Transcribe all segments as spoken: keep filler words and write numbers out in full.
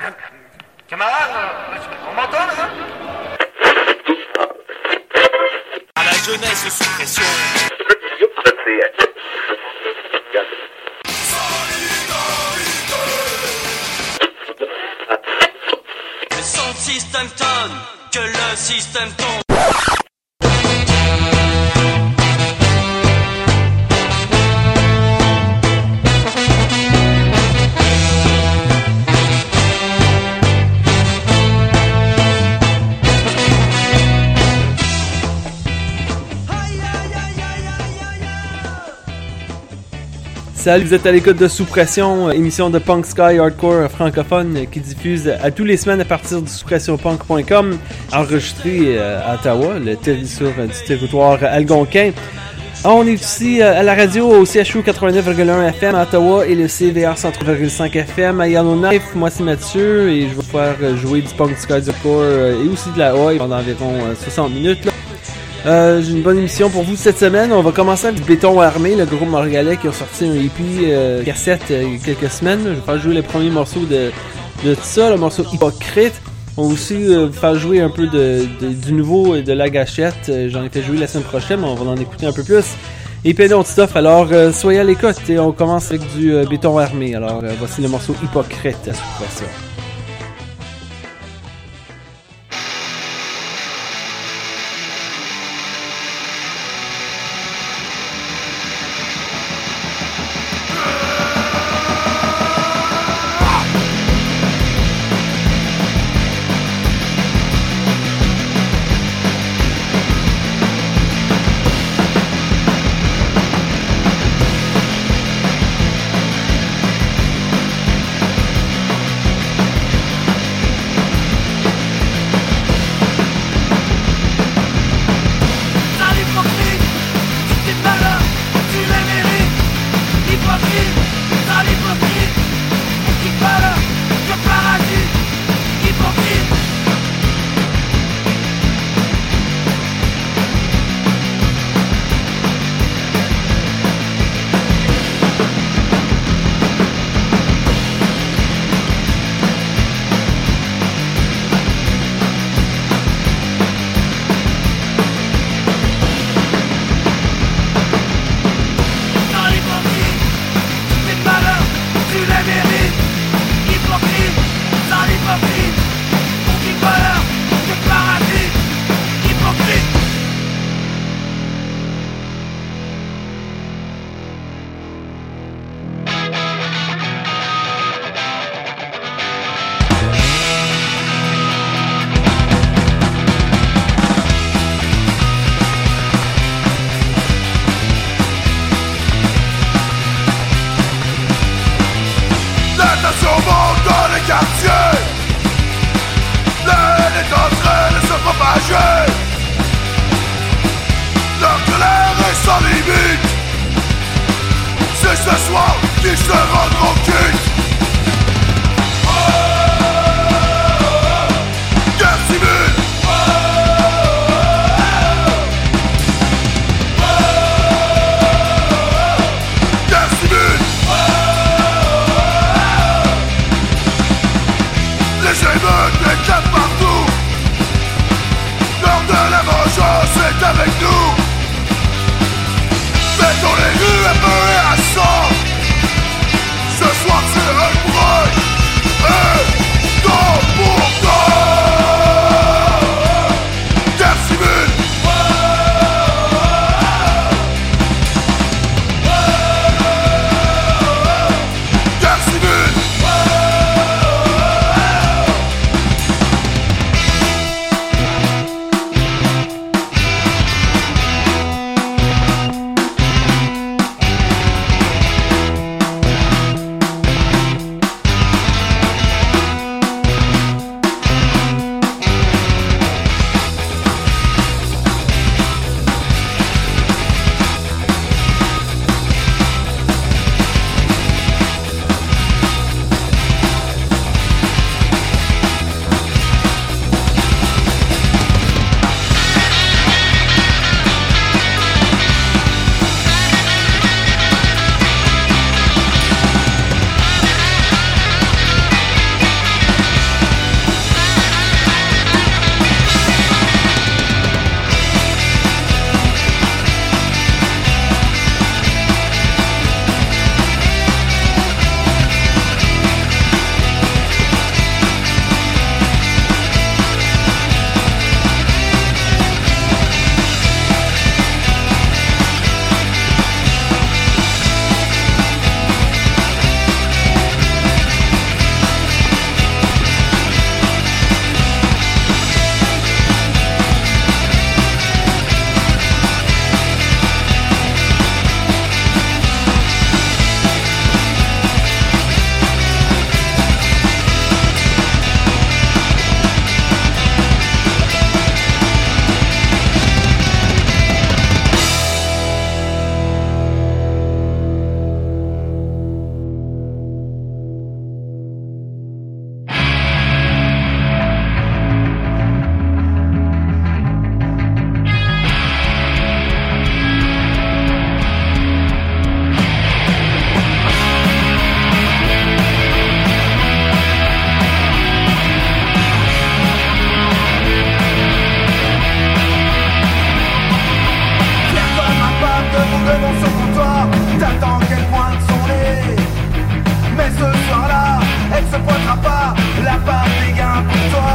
Camarade, on m'entend là? À la jeunesse sous pression. Le son système tonne, que le système tombe. Salut, vous êtes à l'écoute de Sous Pression, émission de punk sky hardcore francophone qui diffuse à tous les semaines à partir du sous pression punk point com, enregistré à Ottawa, le territoire du territoire algonquin. On est ici à la radio au C H U quatre-vingt-neuf virgule un F M à Ottawa et le C V R cent trois virgule cinq F M à Yellowknife. Moi c'est Mathieu et je vais faire jouer du punk sky hardcore et aussi de la oi pendant environ soixante minutes. Là. Euh, j'ai une bonne émission pour vous cette semaine. On va commencer avec Béton Armé, le groupe montréalais qui a sorti un E P euh, cassette euh, il y a quelques semaines. Je vais faire jouer le premier morceau de, de tout ça, le morceau Hypocrite. On va aussi euh, faire jouer un peu de, de, du nouveau de La Gâchette. Euh, j'en ai fait jouer la semaine prochaine, mais on va en écouter un peu plus. Et puis d'autres stuff, alors euh, soyez à l'écoute et on commence avec du euh, Béton Armé. Alors euh, voici le morceau Hypocrite à Sous Pression. la part des gains pour toi.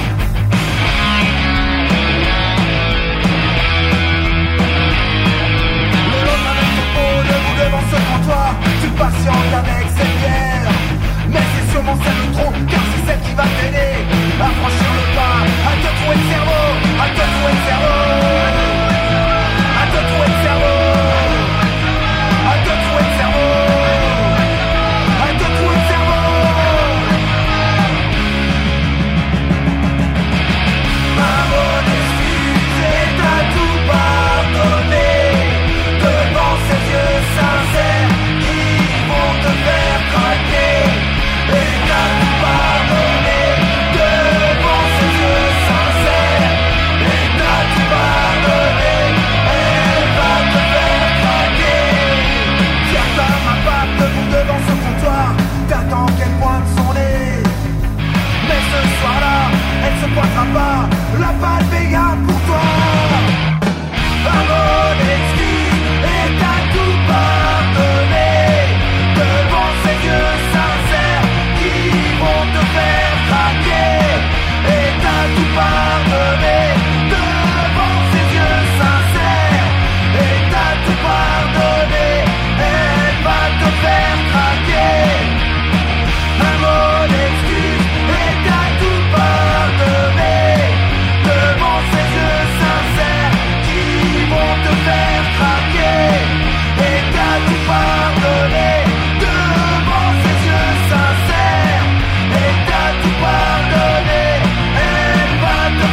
Le lendemain même topo, debout devant ce comptoir, tu patientes avec cette bière. Mais c'est sûrement celle de trop, car c'est celle qui va t'aider à franchir le pas, à te trouver le cerveau, à te trouver le cerveau, à te trouver le cerveau, à te trouver le cerveau, à te trouver le cerveau. Un mot d'excuse et t'as tout pardonné devant ces yeux sincères qui vont te faire craquer. Et t'as tout pardonné devant ces yeux sincères. Et t'as tout pardonné, elle va te faire craquer. Tiens ta main pape debout devant ce comptoir, t'attends qu'elle pointe son nez. Mais ce soir-là, elle se pointera pas, la balle béga pour toi. Un mot d'excuse et t'as tout pardonné devant ces yeux sincères qui vont te faire craquer. Et t'as tout pardonné devant ces yeux sincères. Et t'as tout pardonné, elle va te faire craquer. Un mot d'excuse et t'as tout pardonné devant ces yeux sincères qui vont te faire craquer. Et t'as tout pardonné devant ces yeux sincères. Et t'as tout pardonné, elle va te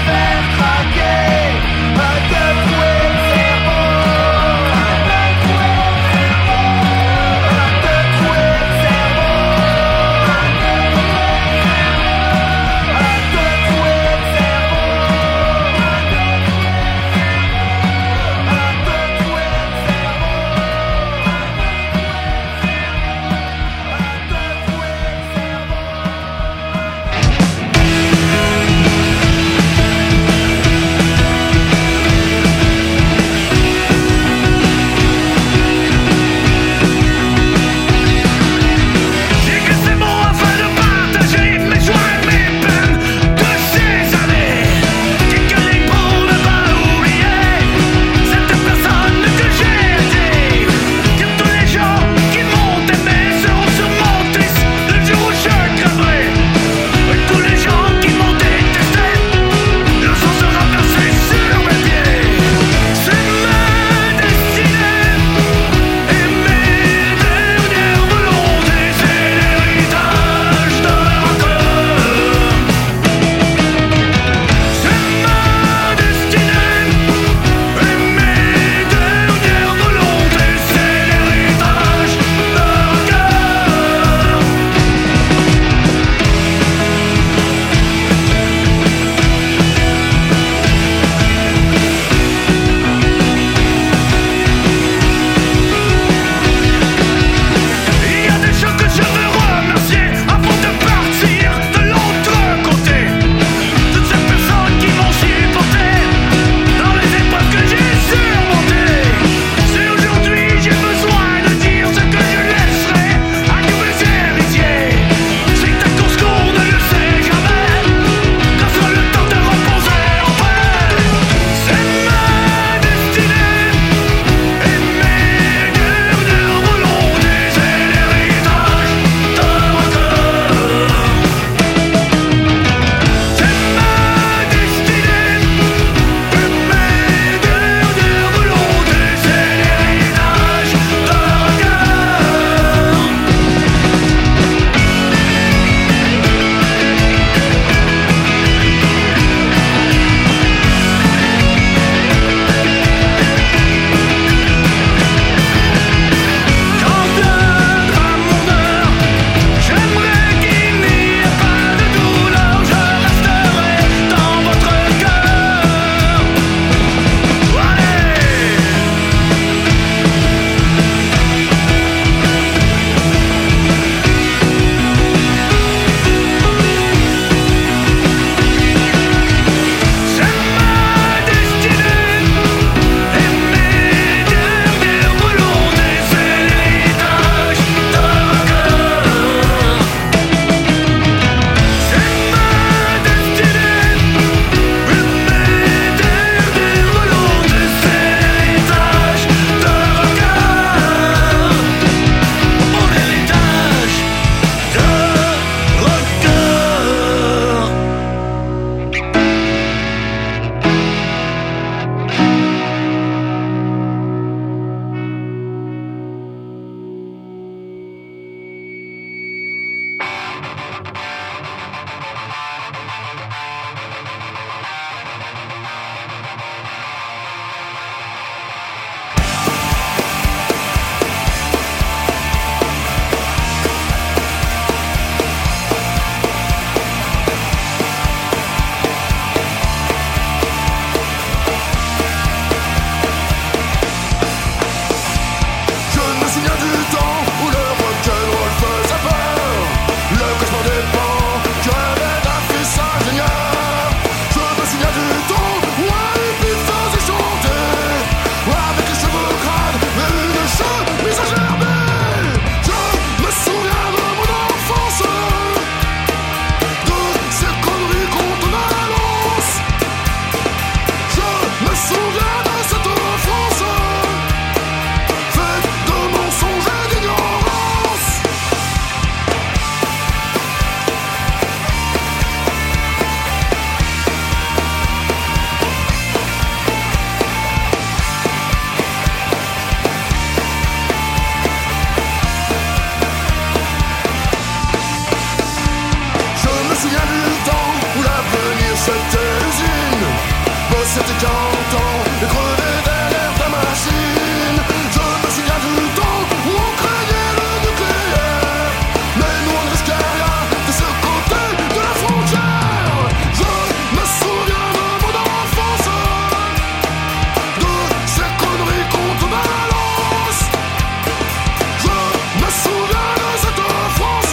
souviens du temps où l'avenir c'était l'usine. Bosser tes quarante ans et crever derrière ta machine. Je me souviens du temps où on craignait le nucléaire, mais nous on ne risquait rien de ce côté de la frontière. Je me souviens de mon enfance, de ces conneries qu'on te balance. Je me souviens de cette France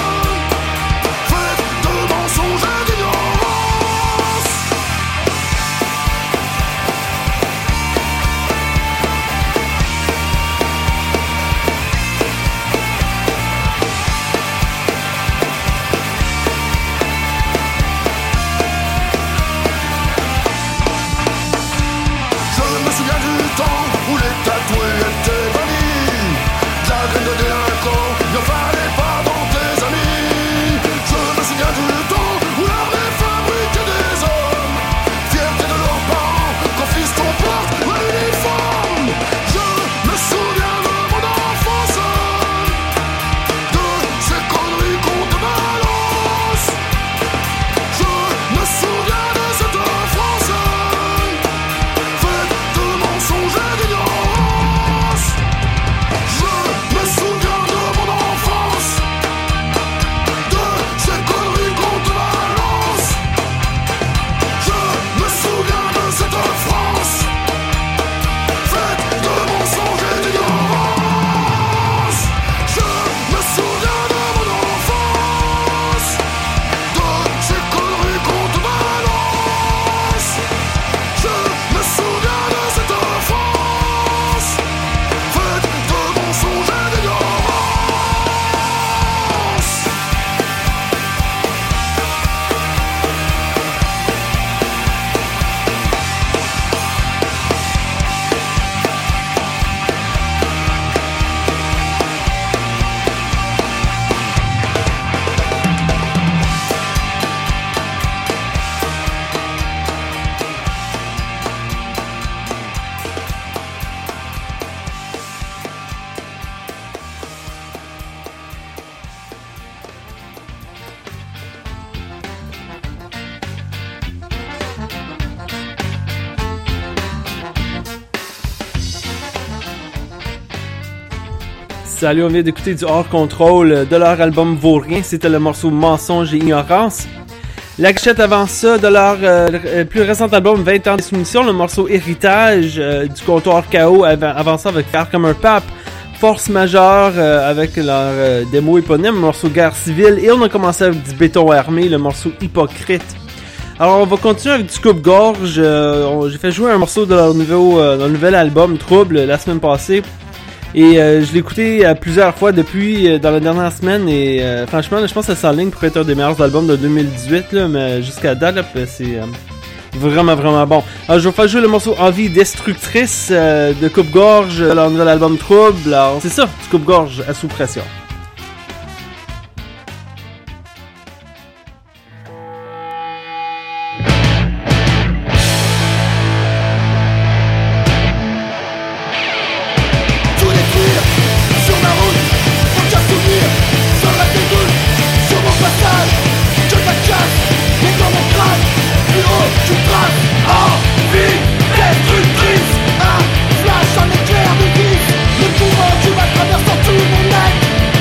faite de mensonges et d'ignorance. Je me souviens du temps où les tatoués étaient bannis, de la graine de délinquants, il ne fallait pas dans tes amis. Je me souviens du temps où l'armée fabriquait des hommes, fierté de leurs parents quand fiston porte l'uniforme. Je me souviens de mon enfance, de ces conneries qu'on te balance. Je me souviens de cette France faite de mensonges et d'ignorance. Je me souviens de mon enfance, de ces conneries qu'on te balance. Je me souviens de cette France faite de mensonges et d'ignorance. Je me souviens de mon enfance, de ces conneries qu'on te balance. Je me souviens de cette France faite de mensonges et d'ignorance. Salut, on vient d'écouter du Hors Control de leur album Vaut Rien. C'était le morceau Mensonge et Ignorance. La cachette avant ça, de leur euh, plus récent album vingt ans de soumission, le morceau Héritage euh, du comptoir K O, avant, avant ça avec Faire comme un pape, Force majeure euh, avec leur euh, démo éponyme, le morceau Guerre civile, et on a commencé avec du Béton armé, le morceau Hypocrite. Alors on va continuer avec du coupe-gorge. Euh, on- j'ai fait jouer un morceau de leur, nouveau, euh, leur nouvel album Trouble la semaine passée. Et euh, je l'ai écouté euh, plusieurs fois depuis euh, dans la dernière semaine et euh, franchement là, je pense que ça s'enligne pour être un des meilleurs albums de deux mille dix-huit là, mais jusqu'à date là, c'est euh, vraiment vraiment bon. Alors je vais faire jouer le morceau Envie destructrice euh, de Coupe-Gorge de leur nouvel album Trouble. Alors c'est ça, du Coupe-Gorge à sous pression. Tout détruire sur ma route, aucun souvenir, seul reste des doutes sur mon passage. Que ta casse, mais dans mon crâne, plus haut tu traces. Envie destructrice, un flash, un éclair de vis, le courant qui va traversant tout mon être.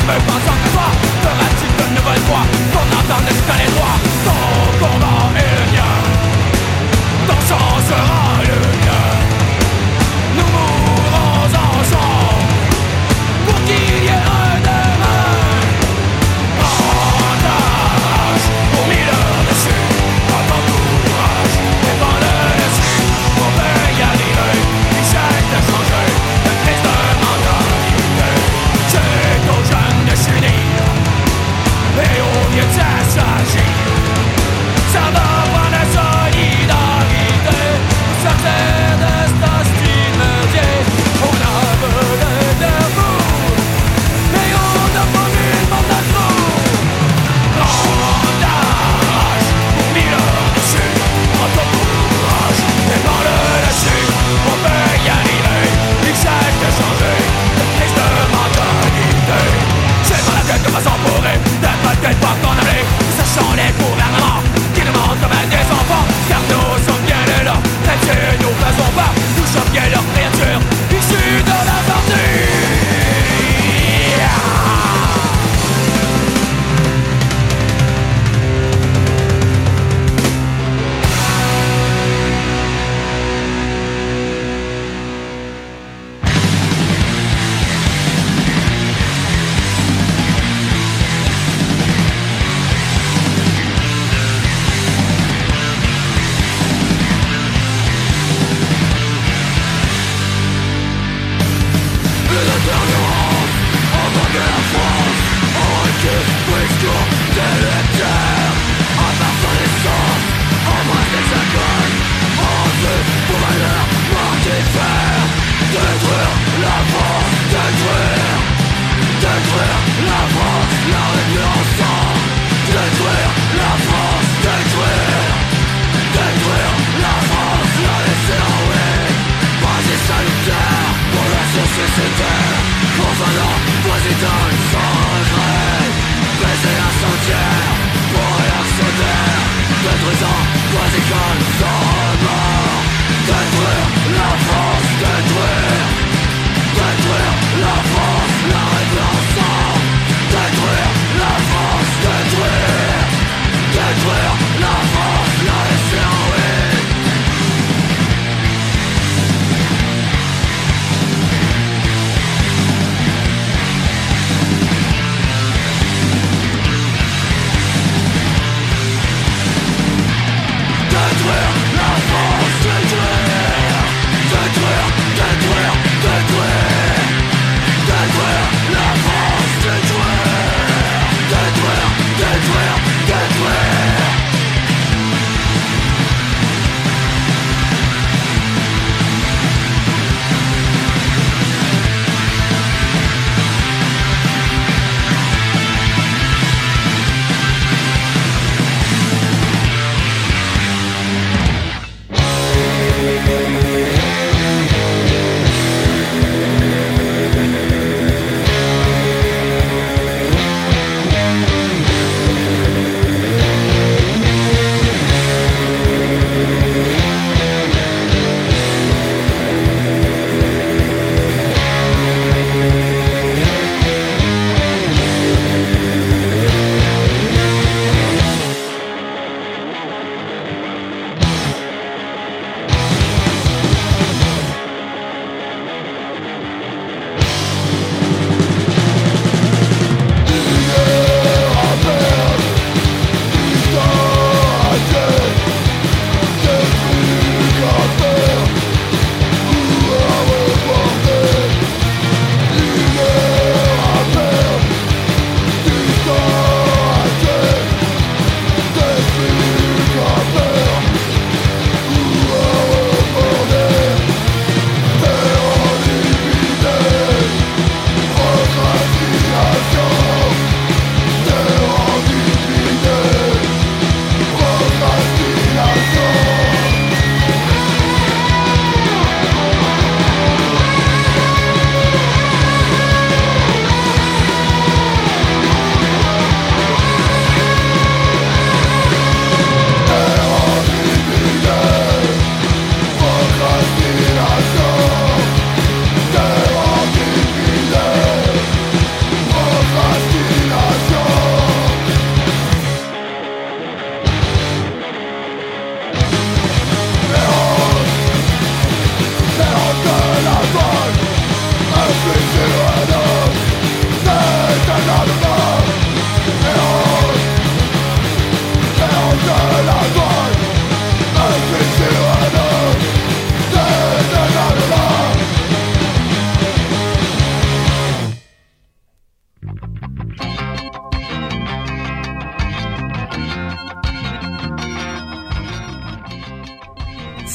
fameux pensant que toi fera-t-il de nouvelles voix qu'on entende jusqu'à les droits. Ton combat est le mien, ton sang sera le mien. Nous mourrons ensemble pour qu'il y ait un demain. Partage pour mille heures dessus, prends ton courage et prends le dessus. On peut y arriver, Michel t'a changé de crise de mentalité. C'est aux jeunes de s'unir et aux vieux de s'assagir. Ça va prendre la solidarité pour sortir de cet hostile merdier. On a besoin de vous et on a promis le monde à trop. Randage pour mille heures dessus, prends ton courage et prends-le dessus. On peut y arriver, Michel t'a changé de crise de mentalité. J'ai mal à la tête de façon pourrie, t'as pas de tête par ton avenir. Sachant les gouvernements qui nous mentent comme des enfants, car nous sommes bien là, là-dessus nous faisons pas. Nous sommes bien leurs créatures, issues de la torture.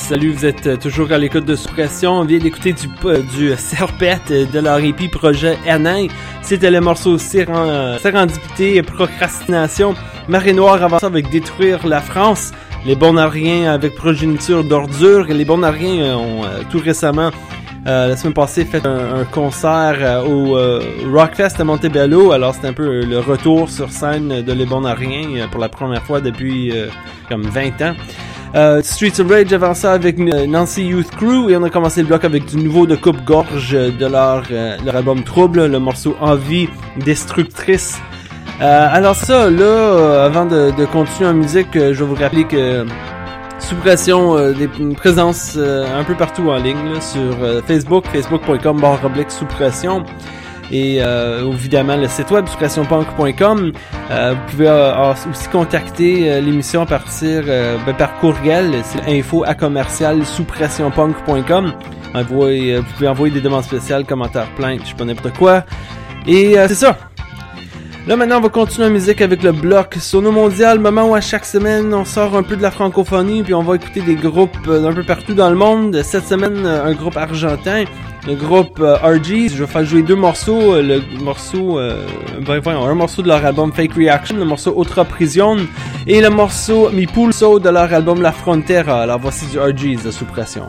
Salut, vous êtes toujours à l'écoute de Suppression. On vient d'écouter du, euh, du Serpette de leur E P projet Anin. C'était le morceau Séren, Sérendipité et Procrastination. Marée Noire avance avec Détruire la France. Les Bonariens avec Progéniture d'ordures. Les Bonariens ont euh, tout récemment, euh, la semaine passée, fait un, un concert euh, au euh, Rockfest à Montebello. Alors c'est un peu le retour sur scène de Les Bonariens euh, pour la première fois depuis euh, comme vingt ans. Euh, Streets of Rage avançait avec Nancy Youth Crew et on a commencé le bloc avec du nouveau de Coupe-Gorge de leur, euh, leur album Trouble, le morceau Envie Destructrice. Euh, alors ça, là, euh, avant de, de continuer en musique, euh, je vais vous rappeler que Suppression, euh, des, une présence euh, un peu partout en ligne, là, sur euh, Facebook, facebook point com barre oblique Suppression. Et euh, évidemment le site web suppression punk point com. Euh, vous pouvez euh, aussi contacter euh, l'émission à partir euh, ben, par courriel, c'est info à commercial suppression punk point com. Envoyez, euh, vous pouvez envoyer des demandes spéciales, commentaires, plaintes, je sais pas n'importe quoi. Et euh, c'est ça. Là maintenant on va continuer la musique avec le bloc Sono Mondial, moment où à chaque semaine on sort un peu de la francophonie puis on va écouter des groupes euh, d'un peu partout dans le monde. Cette semaine un groupe argentin, le groupe euh, R Gs. Je vais faire jouer deux morceaux, euh, le morceau euh, ben, voyons, un morceau de leur album Fake Reaction, le morceau Otra Prisión et le morceau Mi Pulso de leur album La Frontera. Alors voici du R Gs de Suppression.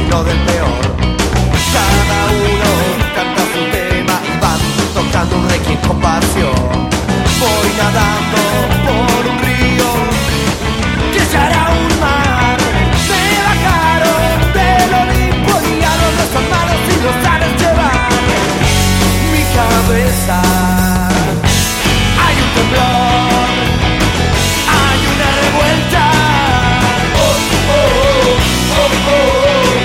no del peor. Cada uno canta su tema y van tocando un requiem con pasión. Voy nadando por un río que se hará un mar. Me bajaron del Olimpo y a los dos hermanos y los haré llevar mi cabeza. Hay un temblor, hay una revuelta. Oh, oh, oh, oh, oh.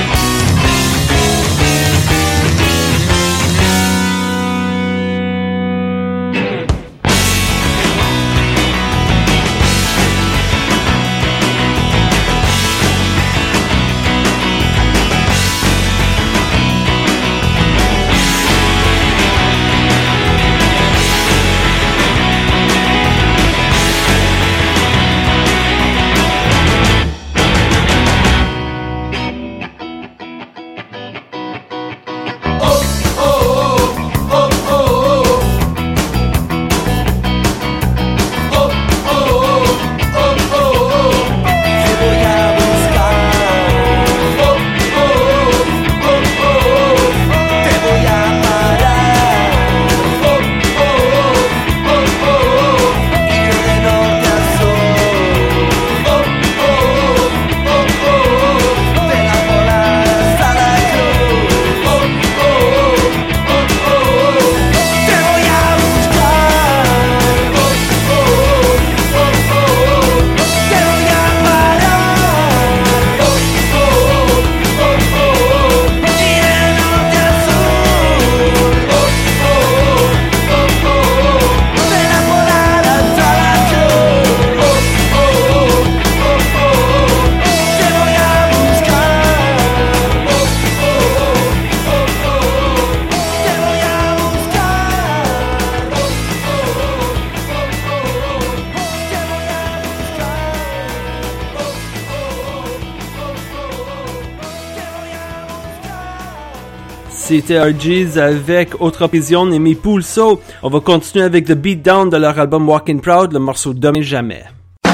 C'était R G's avec Autre Vision et Mi Pulso. On va continuer avec The Beatdown de leur album Walking Proud, le morceau Demain Jamais.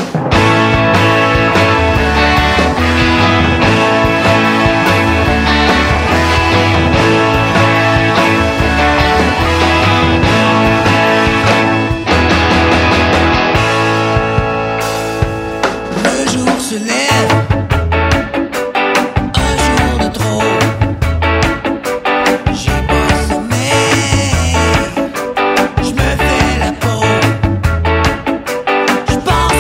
Le jour se lève. Je pense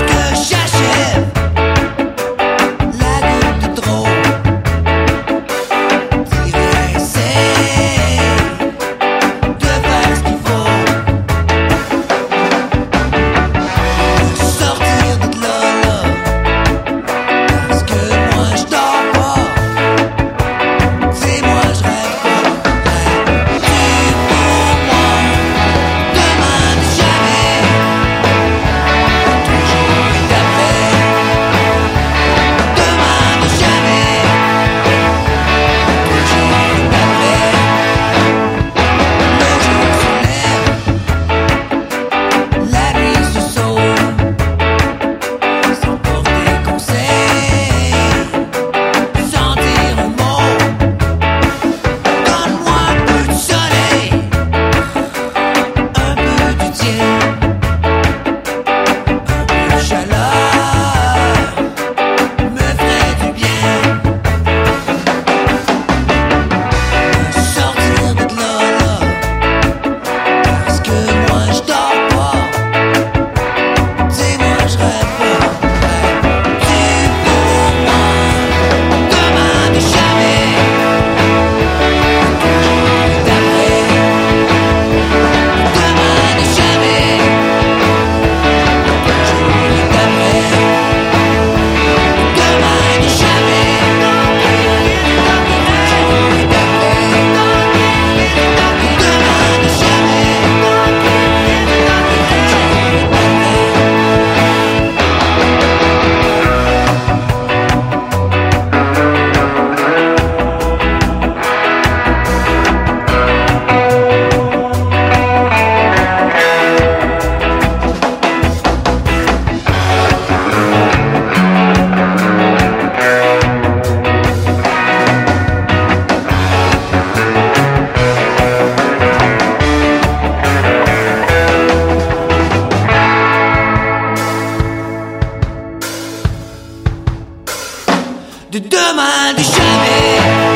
Demain de jamais.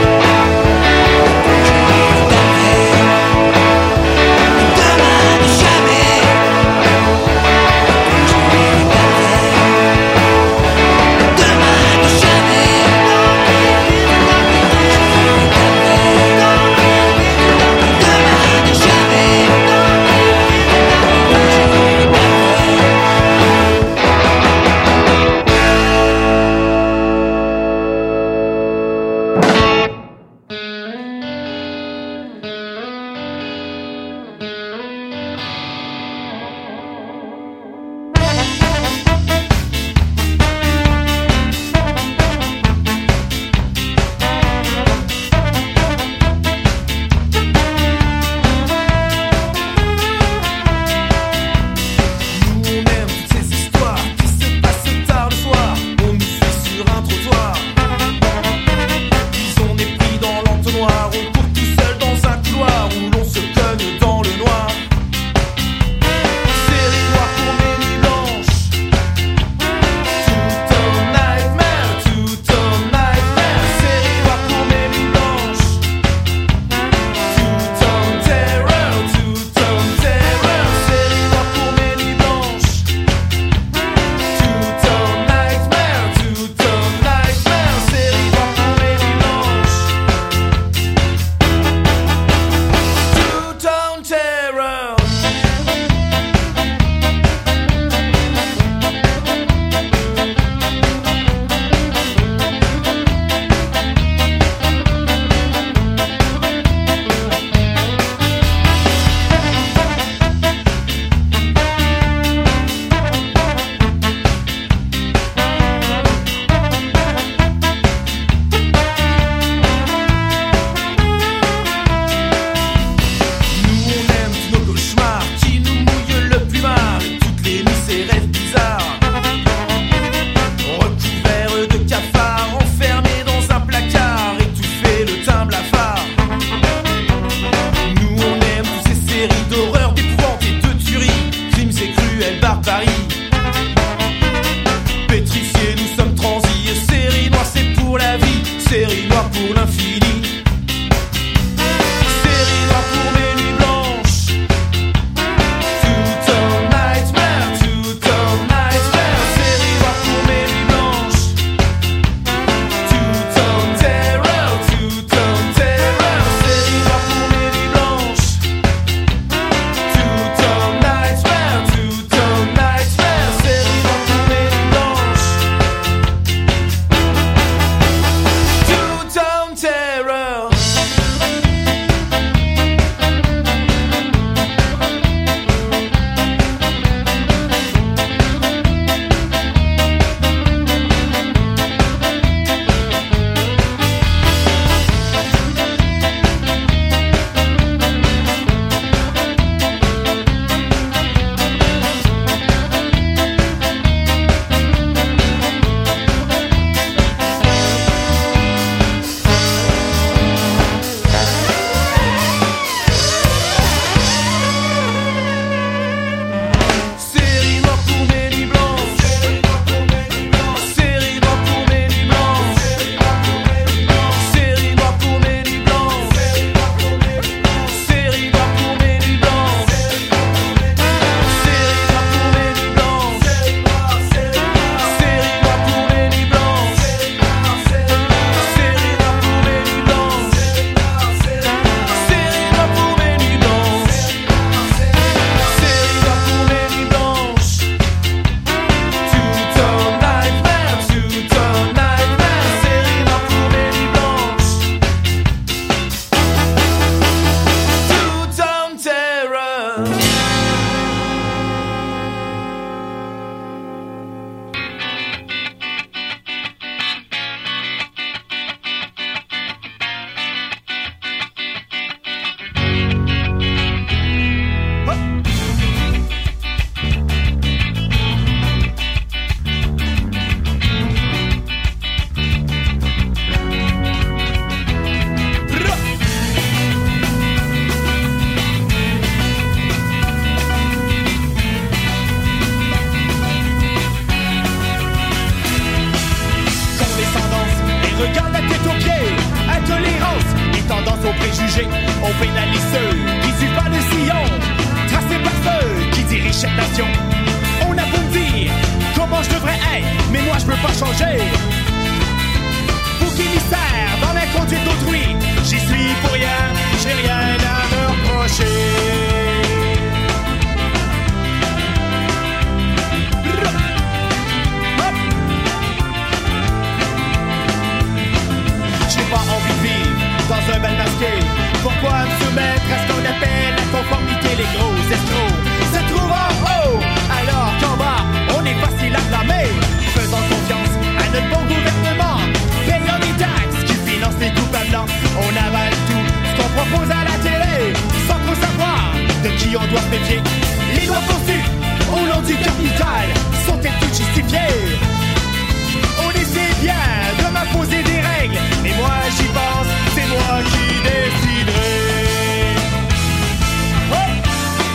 Demain de jamais. Demain de jamais. Demain de jamais. Thank pousse aux pieds, intolérance et tendance aux préjugés. On pénalise ceux qui suivent pas le sillon, tracé par ceux qui dirigent cette nation. On a beau me dire comment je devrais être, mais moi je veux pas changer. Bouc émissaire dans la conduite d'autrui, j'y suis pour rien, j'ai rien à me reprocher. J'ai pas envie de vivre dans un bal masqué. Pourquoi me soumettre à ce qu'on appelle la conformité? Les gros escrocs se trouvent en haut, alors qu'en bas, on est facile à blâmer. Faisons confiance à notre bon gouvernement, payons des taxes qui financent les coupables blancs. On avale tout ce qu'on propose à la télé, sans trop savoir de qui on doit se méfier. Les lois conçues au nom du capital sont-elles toutes justifiées? On essaie bien de m'imposer des règles, mais moi j'y pense, c'est moi qui déciderai. Oh!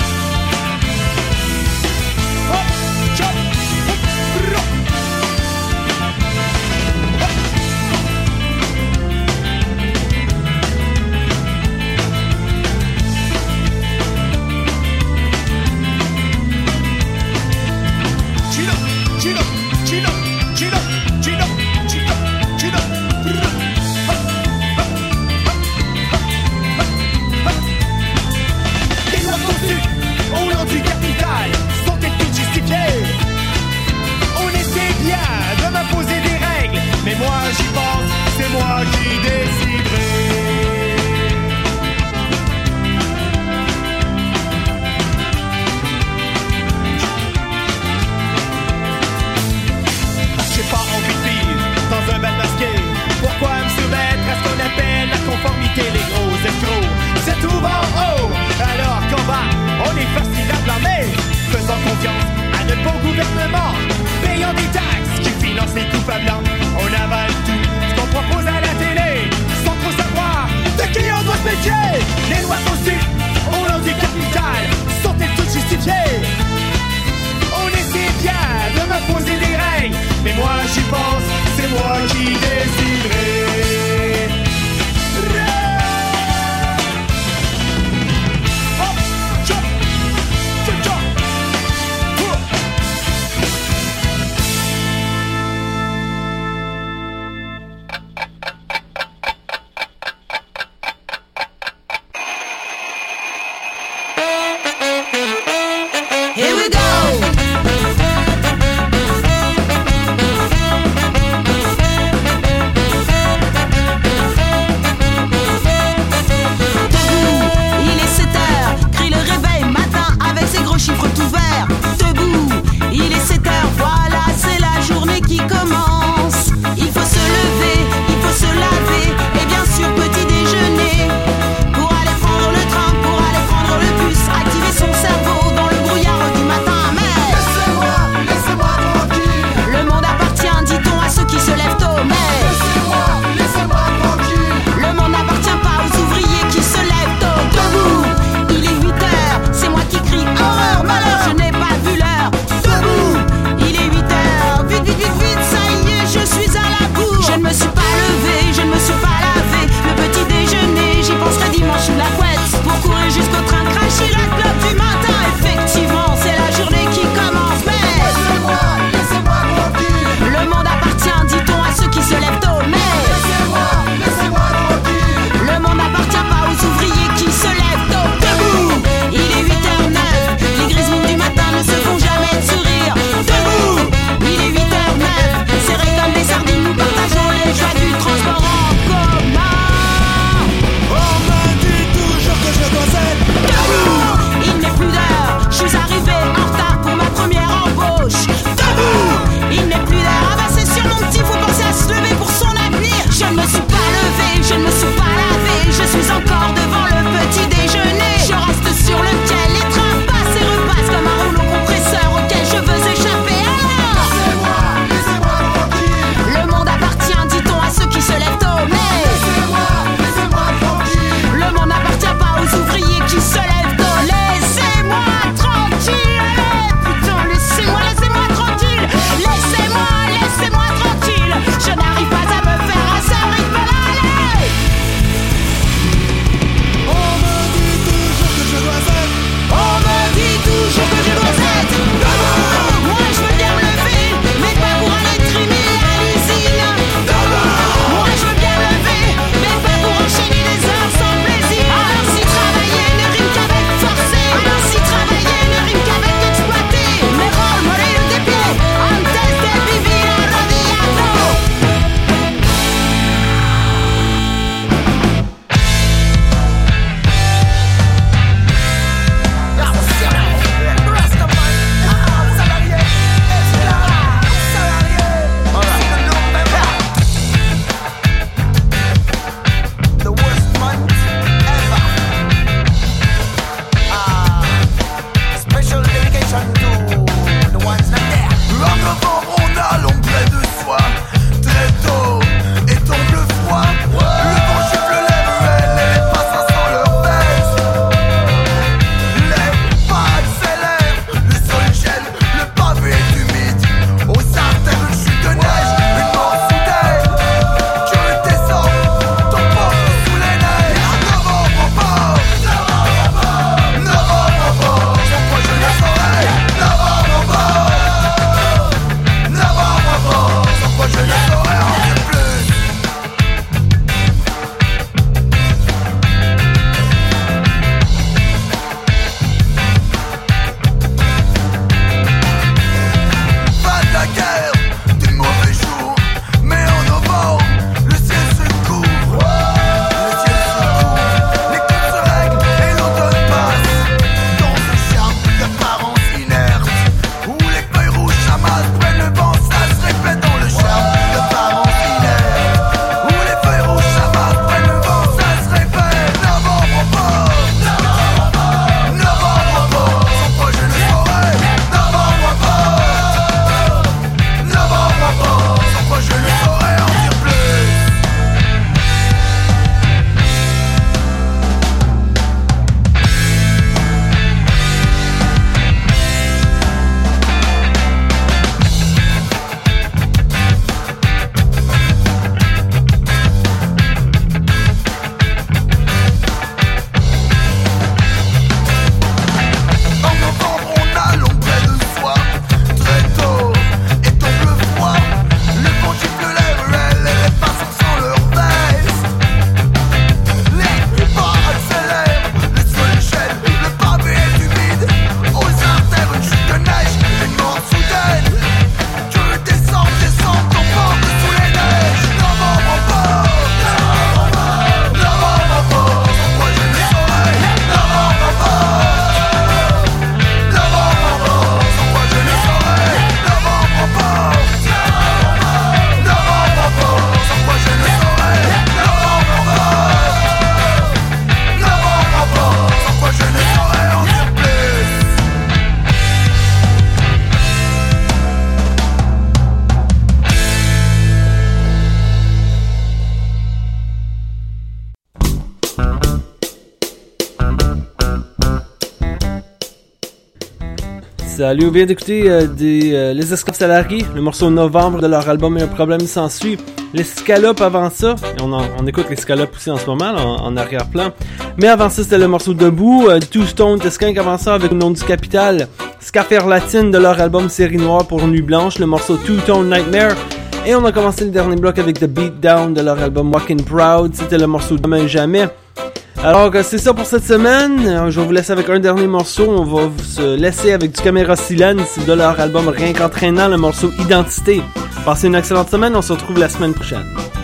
Salut, on vient d'écouter euh, des, euh, Les Esclaves Salariés, le morceau Novembre de leur album Et un problème s'ensuit. Les Scalopes avant ça, et on, en, on écoute les Scalopes aussi en ce moment, là, en, en arrière-plan. Mais avant ça, c'était le morceau Debout, euh, Two Stone Skunk avant ça avec le nom du Capital. Scaffaire Latine de leur album Série Noire pour Nuit Blanche, le morceau Two Tone Nightmare. Et on a commencé le dernier bloc avec The Beatdown de leur album Walkin' Proud, c'était le morceau Demain Jamais. Alors c'est ça pour cette semaine, je vais vous laisser avec un dernier morceau, on va se laisser avec du Caméra Silence de leur album Rien qu'entraînant, le morceau Identité. Passez une excellente semaine, on se retrouve la semaine prochaine.